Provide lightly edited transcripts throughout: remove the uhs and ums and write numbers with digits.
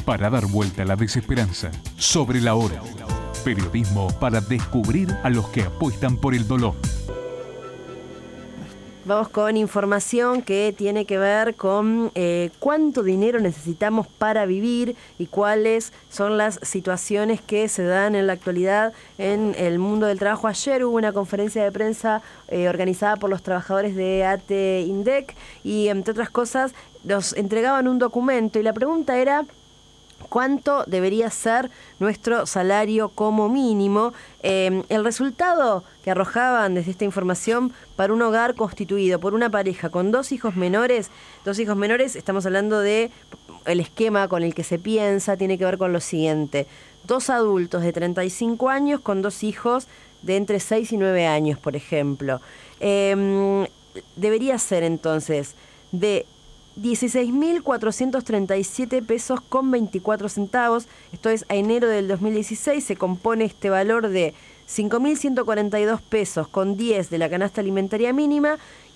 para dar vuelta a la desesperanza. Sobre la hora. Periodismo para descubrir a los que apuestan por el dolor. Vamos con información que tiene que ver con cuánto dinero necesitamos para vivir y cuáles son las situaciones que se dan en la actualidad en el mundo del trabajo. Ayer hubo una conferencia de prensa organizada por los trabajadores de ATE INDEC y, entre otras cosas, nos entregaban un documento y la pregunta era: ¿cuánto debería ser nuestro salario como mínimo? El resultado que arrojaban desde esta información para un hogar constituido por una pareja con dos hijos menores, estamos hablando de el esquema con el que se piensa, tiene que ver con lo siguiente: dos adultos de 35 años con dos hijos de entre 6 y 9 años, por ejemplo. Debería ser entonces de 16.437 pesos con 24 centavos. Esto es, a enero del 2016 se compone este valor de 5.142 pesos con 10 de la canasta alimentaria mínima y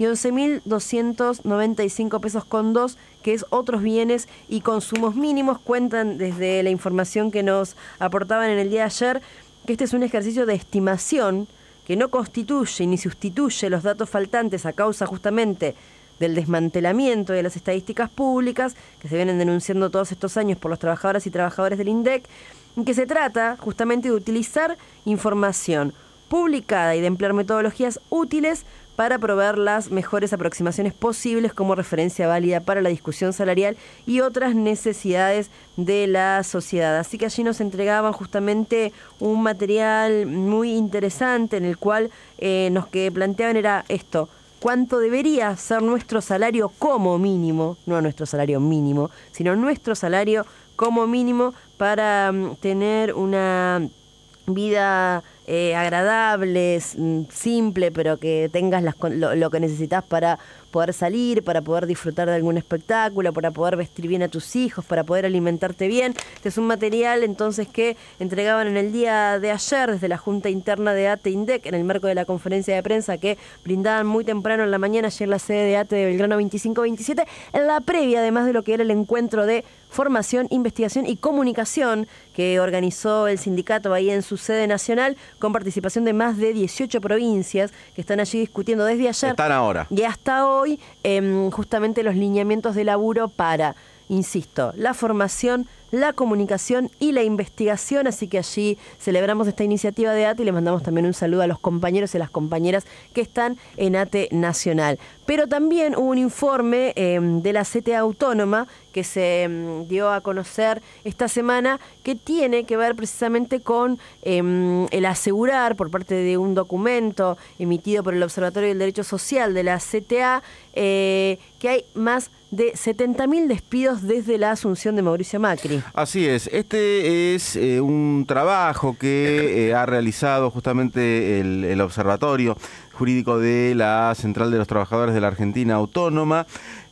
11.295 pesos con 2, que es otros bienes y consumos mínimos. Cuentan desde la información que nos aportaban en el día de ayer que este es un ejercicio de estimación que no constituye ni sustituye los datos faltantes a causa justamente del desmantelamiento de las estadísticas públicas que se vienen denunciando todos estos años por los trabajadoras y trabajadores del INDEC, en que se trata justamente de utilizar información publicada y de emplear metodologías útiles para proveer las mejores aproximaciones posibles como referencia válida para la discusión salarial y otras necesidades de la sociedad. Así que allí nos entregaban justamente un material muy interesante en el cual nos que planteaban era esto: cuánto debería ser nuestro salario como mínimo, no nuestro salario mínimo, sino nuestro salario como mínimo para tener una vida agradable, simple, pero que tengas lo que necesitas para poder salir, para poder disfrutar de algún espectáculo, para poder vestir bien a tus hijos, para poder alimentarte bien. Este es un material entonces que entregaban en el día de ayer desde la Junta Interna de ATE INDEC en el marco de la conferencia de prensa que brindaban muy temprano en la mañana allí en la sede de ATE de Belgrano 2527, en la previa además de lo que era el encuentro de formación, investigación y comunicación que organizó el sindicato ahí en su sede nacional, con participación de más de 18 provincias que están allí discutiendo desde ayer. Están ahora. Y hasta hoy, justamente los lineamientos de laburo para, insisto, la formación, la comunicación y la investigación. Así que allí celebramos esta iniciativa de ATE y le mandamos también un saludo a los compañeros y a las compañeras que están en ATE Nacional. Pero también hubo un informe de la CTA Autónoma que se dio a conocer esta semana, que tiene que ver precisamente con el asegurar por parte de un documento emitido por el Observatorio del Derecho Social de la CTA, que hay más de 70.000 despidos desde la asunción de Mauricio Macri. Así es, este es un trabajo que ha realizado justamente el Observatorio Jurídico de la Central de los Trabajadores de la Argentina Autónoma.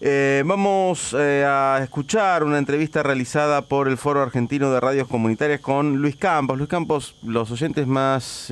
Vamos a escuchar una entrevista realizada por el Foro Argentino de Radios Comunitarias con Luis Campos. Luis Campos, los oyentes más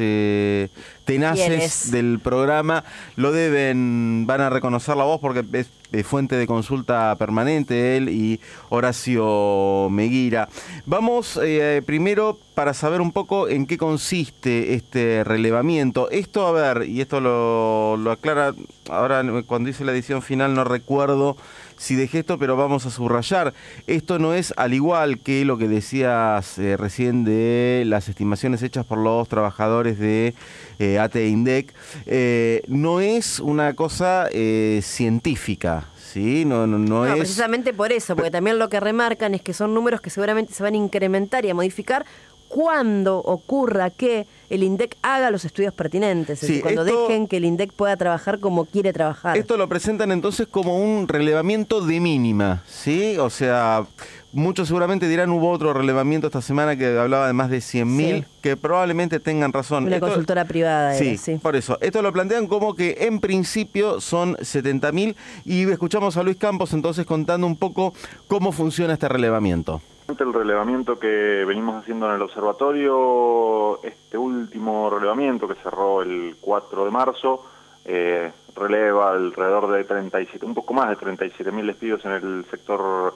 tenaces del programa van a reconocer la voz porque es fuente de consulta permanente, él y Horacio Meguira. Vamos primero para saber un poco en qué consiste este relevamiento. Esto, a ver, y esto lo aclara, ahora cuando hice la edición final no recuerdo si dejé esto, pero vamos a subrayar. Esto no es, al igual que lo que decías recién de las estimaciones hechas por los trabajadores de ATE INDEC, no es una cosa científica. Sí, no es... Precisamente por eso, porque también lo que remarcan es que son números que seguramente se van a incrementar y a modificar cuando ocurra que el INDEC haga los estudios pertinentes, es decir, cuando dejen que el INDEC pueda trabajar como quiere trabajar. Esto lo presentan entonces como un relevamiento de mínima, ¿sí? O sea, muchos seguramente dirán, hubo otro relevamiento esta semana que hablaba de más de 100.000, que probablemente tengan razón. Una consultora privada. Sí, por eso. Esto lo plantean como que en principio son 70.000 y escuchamos a Luis Campos entonces contando un poco cómo funciona este relevamiento. El relevamiento que venimos haciendo en el observatorio, este último relevamiento que cerró el 4 de marzo, releva alrededor de 37, un poco más de 37.000 despidos en el sector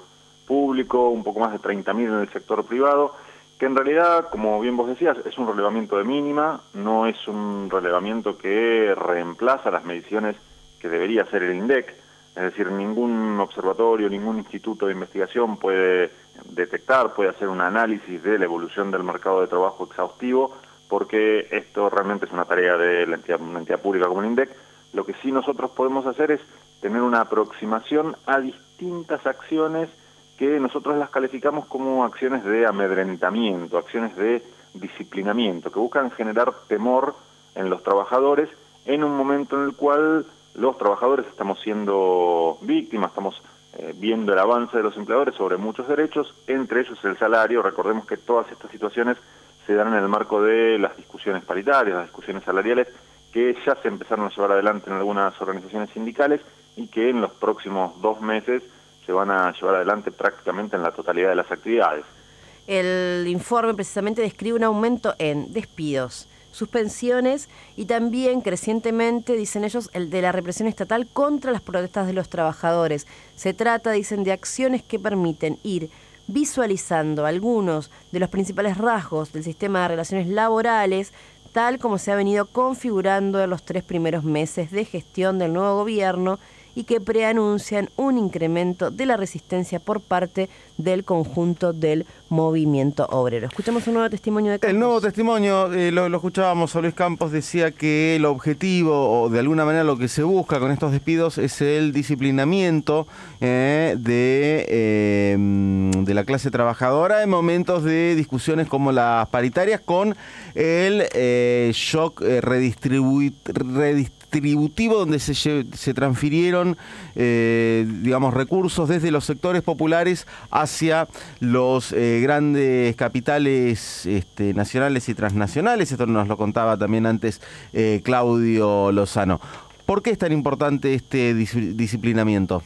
público, un poco más de 30.000 en el sector privado, que en realidad, como bien vos decías, es un relevamiento de mínima, no es un relevamiento que reemplaza las mediciones que debería hacer el INDEC, es decir, ningún observatorio, ningún instituto de investigación puede detectar, puede hacer un análisis de la evolución del mercado de trabajo exhaustivo, porque esto realmente es una tarea de una entidad pública como el INDEC. Lo que sí nosotros podemos hacer es tener una aproximación a distintas acciones que nosotros las calificamos como acciones de amedrentamiento, acciones de disciplinamiento, que buscan generar temor en los trabajadores en un momento en el cual los trabajadores estamos siendo víctimas, estamos viendo el avance de los empleadores sobre muchos derechos, entre ellos el salario. Recordemos que todas estas situaciones se dan en el marco de las discusiones paritarias, las discusiones salariales, que ya se empezaron a llevar adelante en algunas organizaciones sindicales y que en los próximos 2 meses se van a llevar adelante prácticamente en la totalidad de las actividades. El informe precisamente describe un aumento en despidos, suspensiones y también crecientemente, dicen ellos, el de la represión estatal contra las protestas de los trabajadores. Se trata, dicen, de acciones que permiten ir visualizando algunos de los principales rasgos del sistema de relaciones laborales, tal como se ha venido configurando en los 3 primeros meses de gestión del nuevo gobierno, y que preanuncian un incremento de la resistencia por parte del conjunto del movimiento obrero. Escuchamos un nuevo testimonio de Campos. El nuevo testimonio, lo escuchábamos, a Luis Campos decía que el objetivo, o de alguna manera lo que se busca con estos despidos, es el disciplinamiento de la clase trabajadora en momentos de discusiones como las paritarias, con el shock redistributivo, donde se transfirieron recursos desde los sectores populares hacia los grandes capitales nacionales y transnacionales. Esto nos lo contaba también antes Claudio Lozano. ¿Por qué es tan importante este disciplinamiento?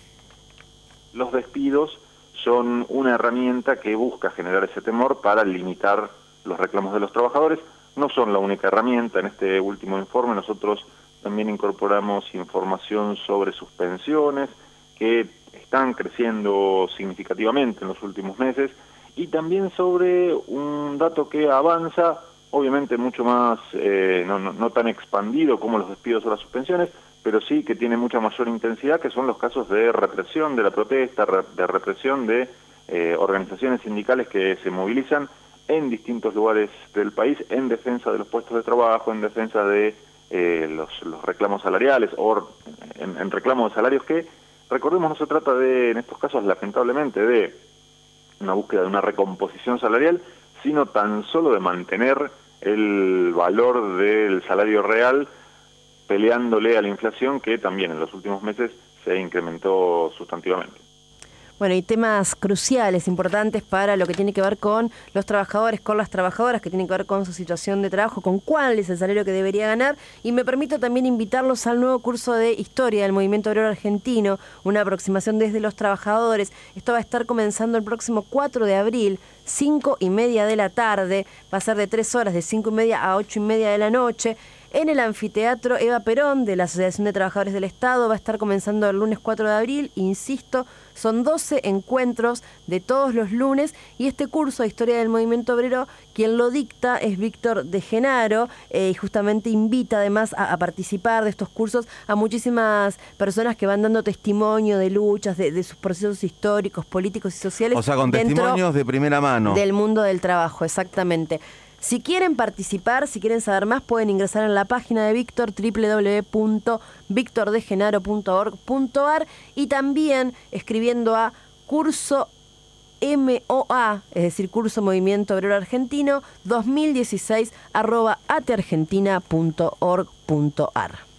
Los despidos son una herramienta que busca generar ese temor para limitar los reclamos de los trabajadores. No son la única herramienta. En este último informe nosotros también incorporamos información sobre suspensiones que están creciendo significativamente en los últimos meses, y también sobre un dato que avanza, obviamente mucho más, no tan expandido como los despidos o las suspensiones, pero sí que tiene mucha mayor intensidad, que son los casos de represión de la protesta, de represión de organizaciones sindicales que se movilizan en distintos lugares del país en defensa de los puestos de trabajo, en defensa de los reclamos salariales o en reclamo de salarios que, recordemos, no se trata de, en estos casos lamentablemente, de una búsqueda de una recomposición salarial, sino tan solo de mantener el valor del salario real peleándole a la inflación, que también en los últimos meses se incrementó sustantivamente. Bueno, y temas cruciales, importantes para lo que tiene que ver con los trabajadores, con las trabajadoras, que tienen que ver con su situación de trabajo, con cuál es el salario que debería ganar. Y me permito también invitarlos al nuevo curso de Historia del Movimiento Obrero Argentino, una aproximación desde los trabajadores. Esto va a estar comenzando el próximo 4 de abril, 5:30 de la tarde. Va a ser de 3 horas, de 5:30 a 8:30 de la noche. En el anfiteatro Eva Perón de la Asociación de Trabajadores del Estado. Va a estar comenzando el lunes 4 de abril, insisto, son 12 encuentros de todos los lunes, y este curso de Historia del Movimiento Obrero, quien lo dicta es Víctor de Genaro, y justamente invita además a participar de estos cursos a muchísimas personas que van dando testimonio de luchas, de sus procesos históricos, políticos y sociales. O sea, con testimonios de primera mano. Del mundo del trabajo, exactamente. Si quieren participar, si quieren saber más, pueden ingresar en la página de Víctor, www.victordegenaro.org.ar, y también escribiendo a curso MOA, es decir, Curso Movimiento Obrero Argentino 2016 @ateargentina.org.ar.